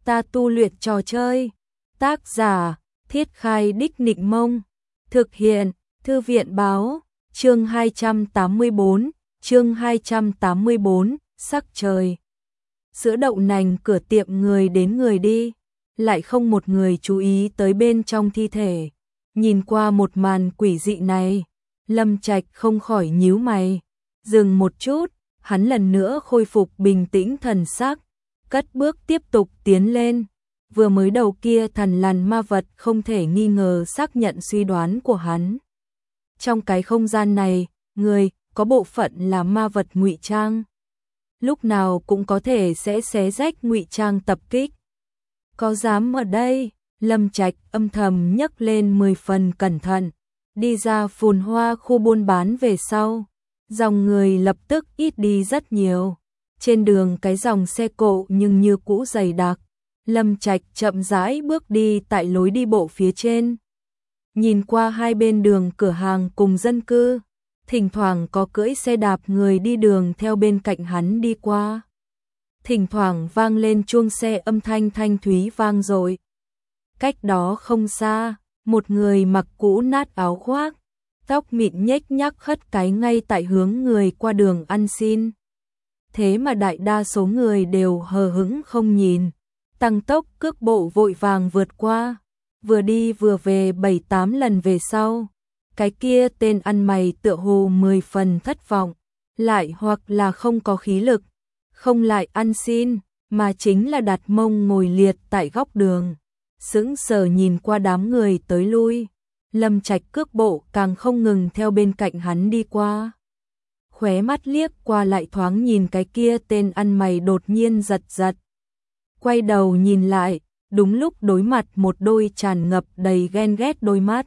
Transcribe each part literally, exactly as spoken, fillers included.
ta tu luyện trò chơi. Tác giả, Thiết Khai Đích Nịnh Mông. Thực hiện, Thư viện Báo. Chương hai trăm tám mươi bốn, chương hai trăm tám mươi bốn, sắc trời. Sữa đậu nành cửa tiệm người đến người đi, lại không một người chú ý tới bên trong thi thể. Nhìn qua một màn quỷ dị này, Lâm Trạch không khỏi nhíu mày. Dừng một chút, hắn lần nữa khôi phục bình tĩnh thần sắc, cất bước tiếp tục tiến lên. Vừa mới đầu kia thần lằn ma vật không thể nghi ngờ xác nhận suy đoán của hắn. Trong cái không gian này, người có bộ phận là ma vật ngụy trang, lúc nào cũng có thể sẽ xé rách ngụy trang tập kích. Có dám ở đây? Lâm Trạch âm thầm nhấc lên mười phần cẩn thận, đi ra phồn hoa khu buôn bán về sau, dòng người lập tức ít đi rất nhiều. Trên đường cái dòng xe cộ nhưng như cũ dày đặc. Lâm Trạch chậm rãi bước đi tại lối đi bộ phía trên, nhìn qua hai bên đường cửa hàng cùng dân cư, thỉnh thoảng có cưỡi xe đạp người đi đường theo bên cạnh hắn đi qua. Thỉnh thoảng vang lên chuông xe âm thanh thanh thúy vang dội. Cách đó không xa, một người mặc cũ nát áo khoác, tóc mịn nhếch nhác khất cái ngay tại hướng người qua đường ăn xin. Thế mà đại đa số người đều hờ hững không nhìn, tăng tốc cước bộ vội vàng vượt qua, vừa đi vừa về bảy tám lần về sau. Cái kia tên ăn mày tựa hồ mười phần thất vọng, lại hoặc là không có khí lực, không lại ăn xin, mà chính là đặt mông ngồi liệt tại góc đường, sững sờ nhìn qua đám người tới lui. Lâm Trạch cước bộ càng không ngừng theo bên cạnh hắn đi qua. Khóe mắt liếc qua lại thoáng nhìn cái kia tên ăn mày đột nhiên giật giật. Quay đầu nhìn lại, đúng lúc đối mặt một đôi tràn ngập đầy ghen ghét đôi mắt.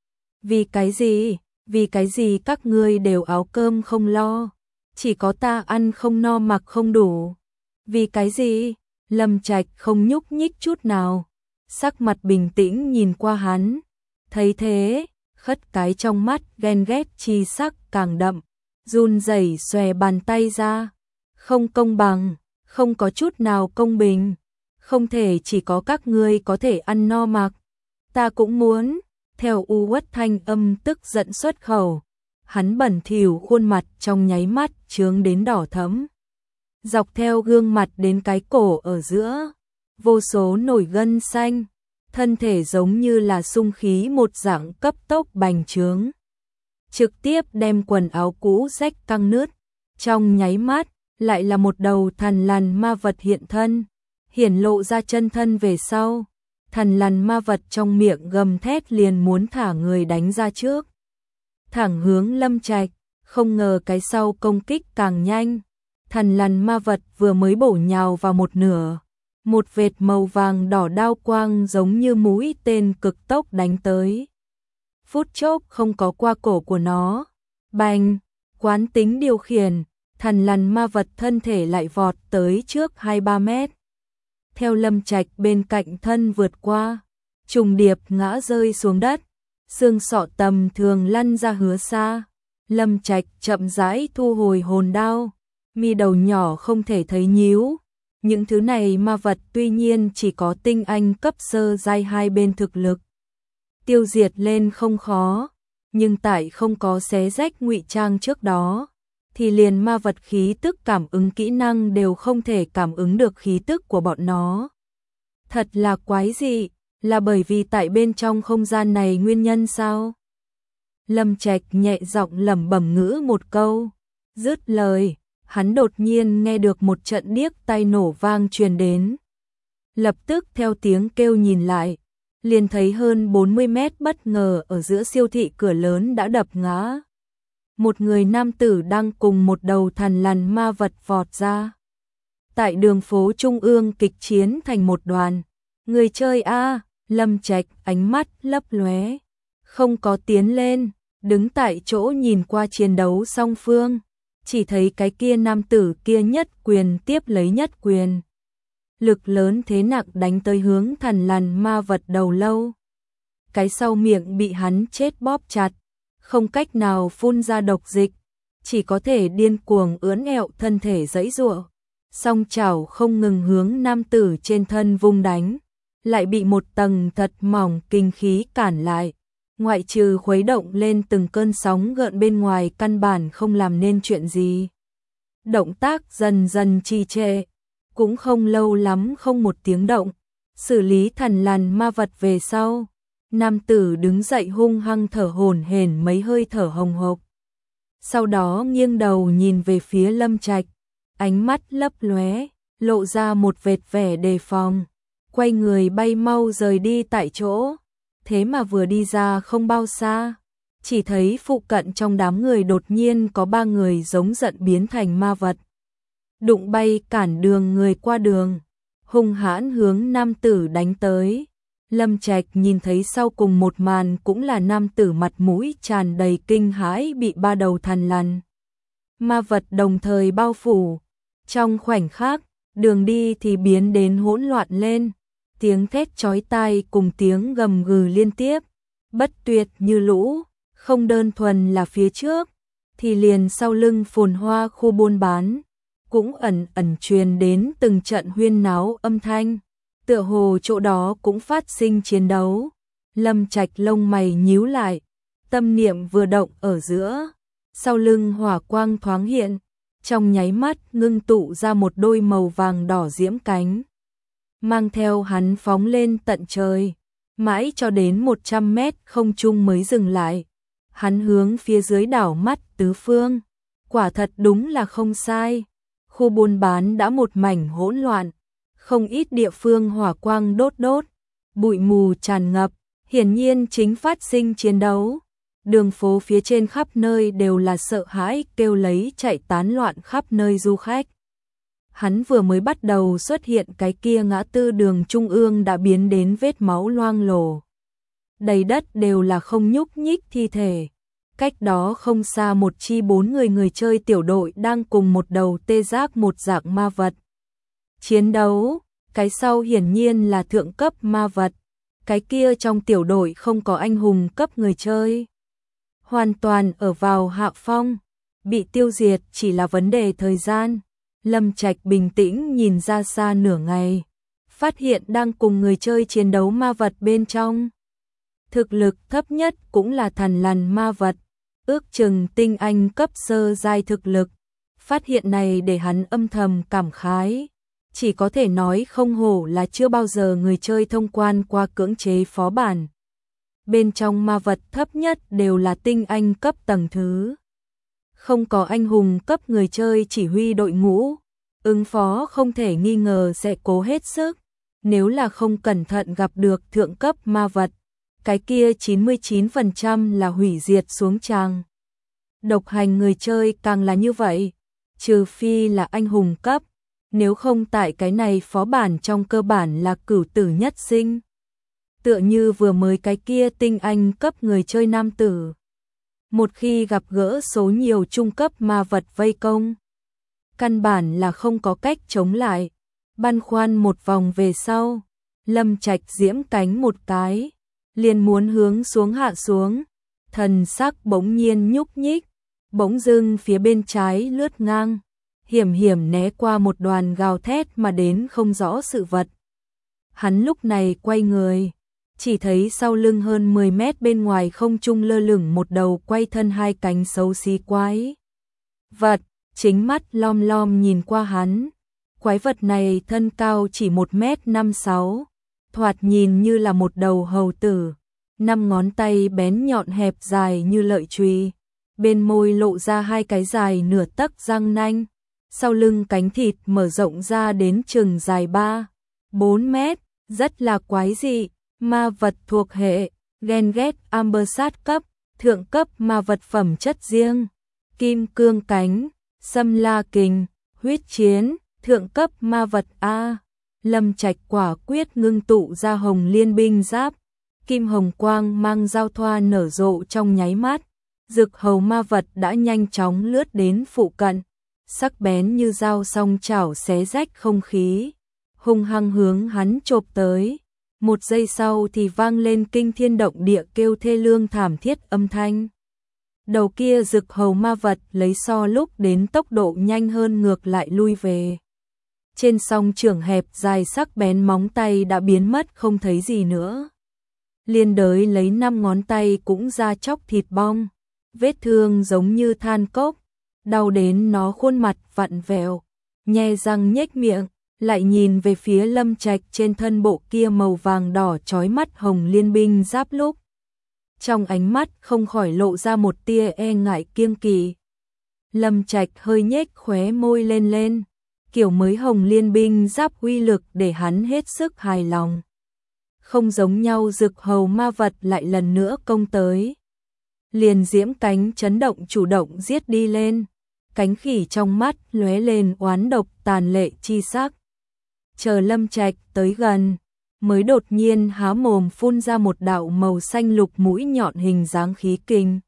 Vì cái gì? Vì cái gì các ngươi đều áo cơm không lo, chỉ có ta ăn không no mặc không đủ? Vì cái gì? Lâm Trạch không nhúc nhích chút nào, sắc mặt bình tĩnh nhìn qua hắn. Thấy thế, khất cái trong mắt ghen ghét chi sắc càng đậm, run rẩy xòe bàn tay ra. Không công bằng, không có chút nào công bình, không thể chỉ có các ngươi có thể ăn no mặc, ta cũng muốn. Theo u uất thanh âm tức giận xuất khẩu, hắn bẩn thỉu khuôn mặt trong nháy mắt chướng đến đỏ thẫm. Dọc theo gương mặt đến cái cổ ở giữa, vô số nổi gân xanh, thân thể giống như là sung khí một dạng cấp tốc bành trướng, trực tiếp đem quần áo cũ rách căng nứt. Trong nháy mắt, lại là một đầu thần lằn ma vật hiện thân, hiển lộ ra chân thân về sau. Thần lằn ma vật trong miệng gầm thét liền muốn thả người đánh ra trước, thẳng hướng Lâm Trạch. Không ngờ cái sau công kích càng nhanh, thần lằn ma vật vừa mới bổ nhào vào một nửa, một vệt màu vàng đỏ đao quang giống như mũi tên cực tốc đánh tới. Phút chốc không có qua cổ của nó, bành, quán tính điều khiển, thần lằn ma vật thân thể lại vọt tới trước hai ba mét. Theo Lâm Trạch bên cạnh thân vượt qua, trùng điệp ngã rơi xuống đất, xương sọ tầm thường lăn ra hứa xa. Lâm Trạch chậm rãi thu hồi hồn đao, mi đầu nhỏ không thể thấy nhíu. Những thứ này ma vật tuy nhiên chỉ có tinh anh cấp sơ giai hai bên thực lực, tiêu diệt lên không khó, nhưng tại không có xé rách ngụy trang trước đó, thì liền ma vật khí tức cảm ứng kỹ năng đều không thể cảm ứng được khí tức của bọn nó. Thật là quái dị, là bởi vì tại bên trong không gian này nguyên nhân sao? Lâm Trạch nhẹ giọng lẩm bẩm ngữ một câu, dứt lời, hắn đột nhiên nghe được một trận điếc tai nổ vang truyền đến. Lập tức theo tiếng kêu nhìn lại, liền thấy hơn bốn mươi mét bất ngờ ở giữa siêu thị cửa lớn đã đập ngã. Một người nam tử đang cùng một đầu thần lằn ma vật vọt ra. Tại đường phố trung ương kịch chiến thành một đoàn. Người chơi a, Lâm Trạch ánh mắt lấp lóe, không có tiến lên, đứng tại chỗ nhìn qua chiến đấu song phương, chỉ thấy cái kia nam tử kia nhất quyền tiếp lấy nhất quyền. Lực lớn thế nặng đánh tới hướng thần lằn ma vật đầu lâu. Cái sau miệng bị hắn chết bóp chặt, không cách nào phun ra độc dịch, chỉ có thể điên cuồng ưỡn ẹo thân thể giãy giụa. song chảo không ngừng hướng nam tử trên thân vung đánh, lại bị một tầng thật mỏng kinh khí cản lại. Ngoại trừ khuấy động lên từng cơn sóng gợn bên ngoài căn bản không làm nên chuyện gì. Động tác dần dần trì trệ, cũng không lâu lắm không một tiếng động, xử lý thần lằn ma vật về sau. Nam tử đứng dậy hung hăng thở hổn hển mấy hơi thở hồng hộc. Sau đó nghiêng đầu nhìn về phía Lâm Trạch, ánh mắt lấp lóe, lộ ra một vệt vẻ đề phòng, quay người bay mau rời đi tại chỗ. Thế mà vừa đi ra không bao xa, chỉ thấy phụ cận trong đám người đột nhiên có ba người giống giận biến thành ma vật, đụng bay cản đường người qua đường, hung hãn hướng nam tử đánh tới. Lâm Trạch nhìn thấy sau cùng một màn cũng là nam tử mặt mũi tràn đầy kinh hãi bị ba đầu thần lằn ma vật đồng thời bao phủ. Trong khoảnh khắc, đường đi thì biến đến hỗn loạn lên, tiếng thét chói tai cùng tiếng gầm gừ liên tiếp, bất tuyệt như lũ, không đơn thuần là phía trước, thì liền sau lưng phồn hoa khu buôn bán, cũng ẩn ẩn truyền đến từng trận huyên náo âm thanh, tựa hồ chỗ đó cũng phát sinh chiến đấu. Lâm Trạch lông mày nhíu lại, tâm niệm vừa động ở giữa, sau lưng hỏa quang thoáng hiện, trong nháy mắt ngưng tụ ra một đôi màu vàng đỏ diễm cánh, mang theo hắn phóng lên tận trời, mãi cho đến một trăm mét không trung mới dừng lại. Hắn hướng phía dưới đảo mắt tứ phương, quả thật đúng là không sai. Khu buôn bán đã một mảnh hỗn loạn, không ít địa phương hỏa quang đốt đốt, bụi mù tràn ngập, hiển nhiên chính phát sinh chiến đấu. Đường phố phía trên khắp nơi đều là sợ hãi kêu lấy chạy tán loạn khắp nơi du khách. Hắn vừa mới bắt đầu xuất hiện cái kia ngã tư đường trung ương đã biến đến vết máu loang lổ. Đầy đất đều là không nhúc nhích thi thể. Cách đó không xa một chi bốn người người chơi tiểu đội đang cùng một đầu tê giác một dạng ma vật chiến đấu, cái sau hiển nhiên là thượng cấp ma vật, cái kia trong tiểu đội không có anh hùng cấp người chơi, hoàn toàn ở vào hạ phong, bị tiêu diệt chỉ là vấn đề thời gian. Lâm Trạch bình tĩnh nhìn ra xa nửa ngày, phát hiện đang cùng người chơi chiến đấu ma vật bên trong. Thực lực thấp nhất cũng là thần lằn ma vật, ước chừng tinh anh cấp sơ giai thực lực. Phát hiện này để hắn âm thầm cảm khái, chỉ có thể nói không hổ là chưa bao giờ người chơi thông quan qua cưỡng chế phó bản. Bên trong ma vật thấp nhất đều là tinh anh cấp tầng thứ. Không có anh hùng cấp người chơi chỉ huy đội ngũ, ứng phó không thể nghi ngờ sẽ cố hết sức. Nếu là không cẩn thận gặp được thượng cấp ma vật, cái kia chín mươi chín phần trăm là hủy diệt xuống tràng. Độc hành người chơi càng là như vậy, trừ phi là anh hùng cấp, nếu không tại cái này phó bản trong cơ bản là cửu tử nhất sinh. Tựa như vừa mới cái kia tinh anh cấp người chơi nam tử. Một khi gặp gỡ số nhiều trung cấp ma vật vây công, căn bản là không có cách chống lại. Băn khoăn một vòng về sau, Lâm Trạch diễm cánh một cái, liền muốn hướng xuống hạ xuống, thần sắc bỗng nhiên nhúc nhích, bỗng dưng phía bên trái lướt ngang, hiểm hiểm né qua một đoàn gào thét mà đến không rõ sự vật. Hắn lúc này quay người, chỉ thấy sau lưng hơn mười mét bên ngoài không trung lơ lửng một đầu quay thân hai cánh xấu xí quái vật, chính mắt lom lom nhìn qua hắn. Quái vật này thân cao chỉ một mét năm sáu, thoạt nhìn như là một đầu hầu tử, năm ngón tay bén nhọn hẹp dài như lợi chùy, bên môi lộ ra hai cái dài nửa tấc răng nanh, sau lưng cánh thịt mở rộng ra đến chừng dài ba, bốn mét, rất là quái dị. Ma vật thuộc hệ Ghen ghét Amber sát cấp, thượng cấp ma vật phẩm chất riêng, kim cương cánh, xâm la kình, huyết chiến, thượng cấp ma vật A. Lâm Trạch quả quyết ngưng tụ ra hồng liên binh giáp, kim hồng quang mang giao thoa nở rộ trong nháy mắt, dực hầu ma vật đã nhanh chóng lướt đến phụ cận, sắc bén như dao song chảo xé rách không khí, hung hăng hướng hắn chộp tới. Một giây sau thì vang lên kinh thiên động địa kêu thê lương thảm thiết âm thanh. Đầu kia dực hầu ma vật lấy so lúc đến tốc độ nhanh hơn ngược lại lui về. trên song trường hẹp dài sắc bén móng tay đã biến mất không thấy gì nữa. Liên đới lấy năm ngón tay cũng ra chóc thịt bong, vết thương giống như than cốc, đau đến nó khuôn mặt vặn vẹo, nhe răng nhếch miệng, lại nhìn về phía Lâm Trạch trên thân bộ kia màu vàng đỏ chói mắt hồng liên binh giáp lúc. Trong ánh mắt không khỏi lộ ra một tia e ngại kiêng kỵ. Lâm Trạch hơi nhếch khóe môi lên lên, kiểu mới hồng liên binh giáp uy lực để hắn hết sức hài lòng. Không giống nhau, Dực Hầu ma vật lại lần nữa công tới. Liền diễm cánh chấn động chủ động giết đi lên, cánh khỉ trong mắt lóe lên oán độc tàn lệ chi sắc. Chờ Lâm Trạch tới gần, mới đột nhiên há mồm phun ra một đạo màu xanh lục mũi nhọn hình dáng khí kình.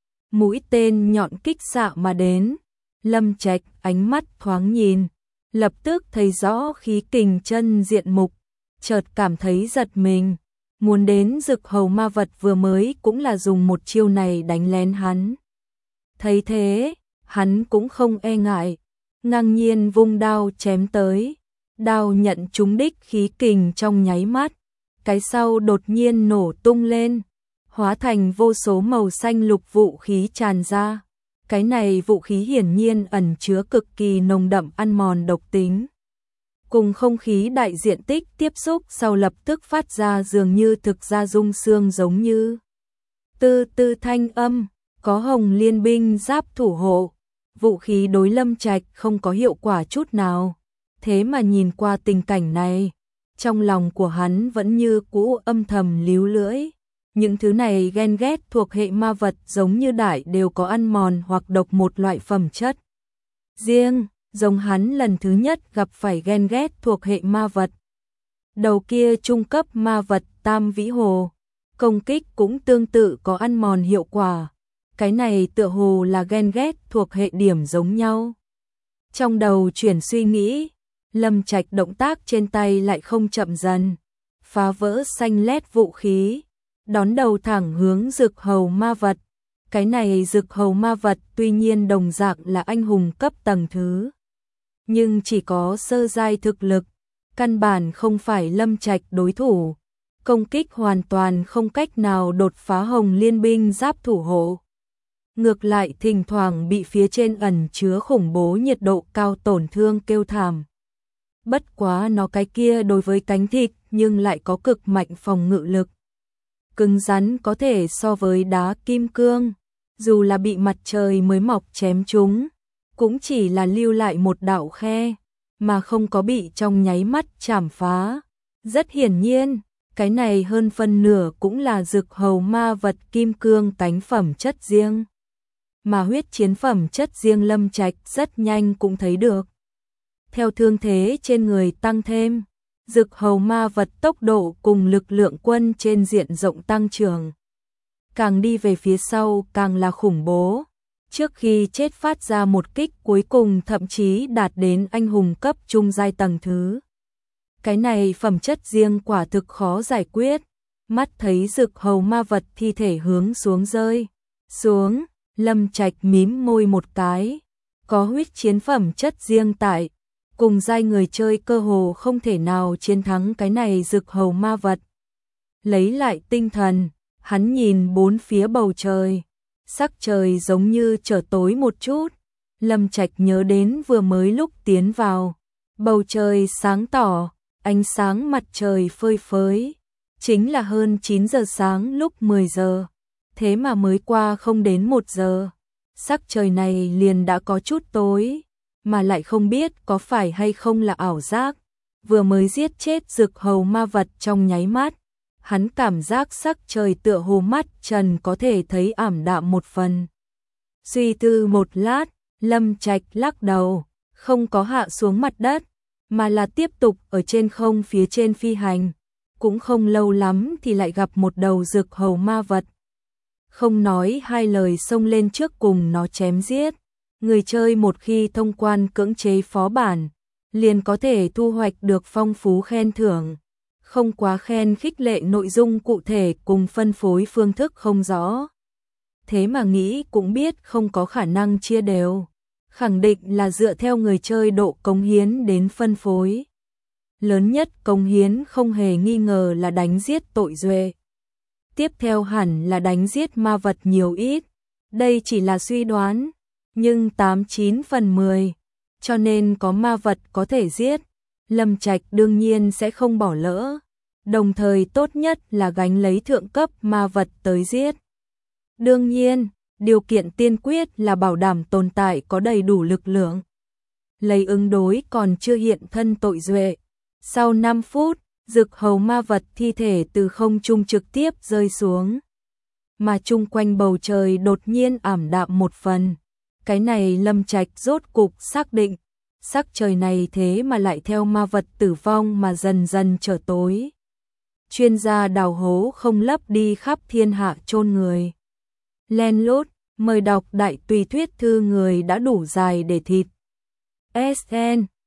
Mũi tên nhọn kích xạ mà đến, Lâm Trạch ánh mắt thoáng nhìn, lập tức thấy rõ khí kình chân diện mục, chợt cảm thấy giật mình, muốn đến Dực Hầu ma vật vừa mới cũng là dùng một chiêu này đánh lén hắn. Thấy thế, hắn cũng không e ngại, ngang nhiên vung đao chém tới, đao nhận trúng đích khí kình trong nháy mắt, cái sau đột nhiên nổ tung lên, hóa thành vô số màu xanh lục vũ khí tràn ra. Cái này vũ khí hiển nhiên ẩn chứa cực kỳ nồng đậm ăn mòn độc tính. Cùng không khí đại diện tích tiếp xúc sau lập tức phát ra dường như thực ra rung xương giống như tư tư thanh âm, có hồng liên binh giáp thủ hộ. Vũ khí đối Lâm Trạch không có hiệu quả chút nào. Thế mà nhìn qua tình cảnh này, trong lòng của hắn vẫn như cũ âm thầm líu lưỡi. Những thứ này ghen ghét thuộc hệ ma vật giống như đại đều có ăn mòn hoặc độc một loại phẩm chất riêng, giống hắn lần thứ nhất gặp phải ghen ghét thuộc hệ ma vật. Đầu kia trung cấp ma vật Tam Vĩ Hồ, công kích cũng tương tự có ăn mòn hiệu quả. Cái này tựa hồ là ghen ghét thuộc hệ điểm giống nhau. Trong đầu chuyển suy nghĩ, Lâm Trạch động tác trên tay lại không chậm dần, phá vỡ xanh lét vũ khí, đón đầu thẳng hướng Dực Hầu ma vật. Cái này Dực Hầu ma vật tuy nhiên đồng dạng là anh hùng cấp tầng thứ, nhưng chỉ có sơ giai thực lực, căn bản không phải Lâm Trạch đối thủ, công kích hoàn toàn không cách nào đột phá hồng liên binh giáp thủ hộ. Ngược lại thỉnh thoảng bị phía trên ẩn chứa khủng bố nhiệt độ cao tổn thương kêu thảm. Bất quá nó cái kia đối với cánh thịt nhưng lại có cực mạnh phòng ngự lực. Cứng rắn có thể so với đá kim cương, dù là bị mặt trời mới mọc chém chúng, cũng chỉ là lưu lại một đạo khe, mà không có bị trong nháy mắt chảm phá. Rất hiển nhiên, cái này hơn phân nửa cũng là Dực Hầu ma vật kim cương cánh phẩm chất riêng. Mà huyết chiến phẩm chất riêng Lâm Trạch rất nhanh cũng thấy được. Theo thương thế trên người tăng thêm, Dực Hầu ma vật tốc độ cùng lực lượng quân trên diện rộng tăng trưởng. Càng đi về phía sau càng là khủng bố. Trước khi chết phát ra một kích cuối cùng thậm chí đạt đến anh hùng cấp trung giai tầng thứ. Cái này phẩm chất riêng quả thực khó giải quyết. Mắt thấy Dực Hầu ma vật thi thể hướng xuống rơi. Xuống, Lâm Trạch mím môi một cái. Có huyết chiến phẩm chất riêng tại. Cùng giai người chơi cơ hồ không thể nào chiến thắng cái này Dực Hầu ma vật. Lấy lại tinh thần, hắn nhìn bốn phía bầu trời. Sắc trời giống như trở tối một chút. Lâm Trạch nhớ đến vừa mới lúc tiến vào. Bầu trời sáng tỏ, ánh sáng mặt trời phơi phới. Chính là hơn chín giờ sáng lúc mười giờ. Thế mà mới qua không đến một giờ. Sắc trời này liền đã có chút tối. Mà lại không biết có phải hay không là ảo giác. Vừa mới giết chết Dực Hầu ma vật trong nháy mắt. Hắn cảm giác sắc trời tựa hồ mắt trần có thể thấy ảm đạm một phần. Suy tư một lát, Lâm Trạch lắc đầu, không có hạ xuống mặt đất, mà là tiếp tục ở trên không phía trên phi hành. Cũng không lâu lắm thì lại gặp một đầu Dực Hầu ma vật. Không nói hai lời xông lên trước cùng nó chém giết. Người chơi một khi thông quan cưỡng chế phó bản, liền có thể thu hoạch được phong phú khen thưởng. Không quá khen khích lệ nội dung cụ thể cùng phân phối phương thức không rõ. Thế mà nghĩ cũng biết không có khả năng chia đều. khẳng định là dựa theo người chơi độ cống hiến đến phân phối. Lớn nhất cống hiến không hề nghi ngờ là đánh giết tội duệ. Tiếp theo hẳn là đánh giết ma vật nhiều ít. Đây chỉ là suy đoán, nhưng tám chín phần mười, cho nên có ma vật có thể giết, Lâm Trạch đương nhiên sẽ không bỏ lỡ. Đồng thời tốt nhất là gánh lấy thượng cấp ma vật tới giết. Đương nhiên, điều kiện tiên quyết là bảo đảm tồn tại có đầy đủ lực lượng. Lấy ứng đối còn chưa hiện thân tội duệ. Sau năm phút, Dực hầu ma vật thi thể từ không trung trực tiếp rơi xuống. Mà chung quanh bầu trời đột nhiên ảm đạm một phần. Cái này Lâm Trạch rốt cục xác định. Sắc trời này thế mà lại theo ma vật tử vong mà dần dần trở tối. Chuyên gia đào hố không lấp đi khắp thiên hạ chôn người. Len lút, mời đọc đại tùy thuyết thư người đã đủ dài để thịt. ét en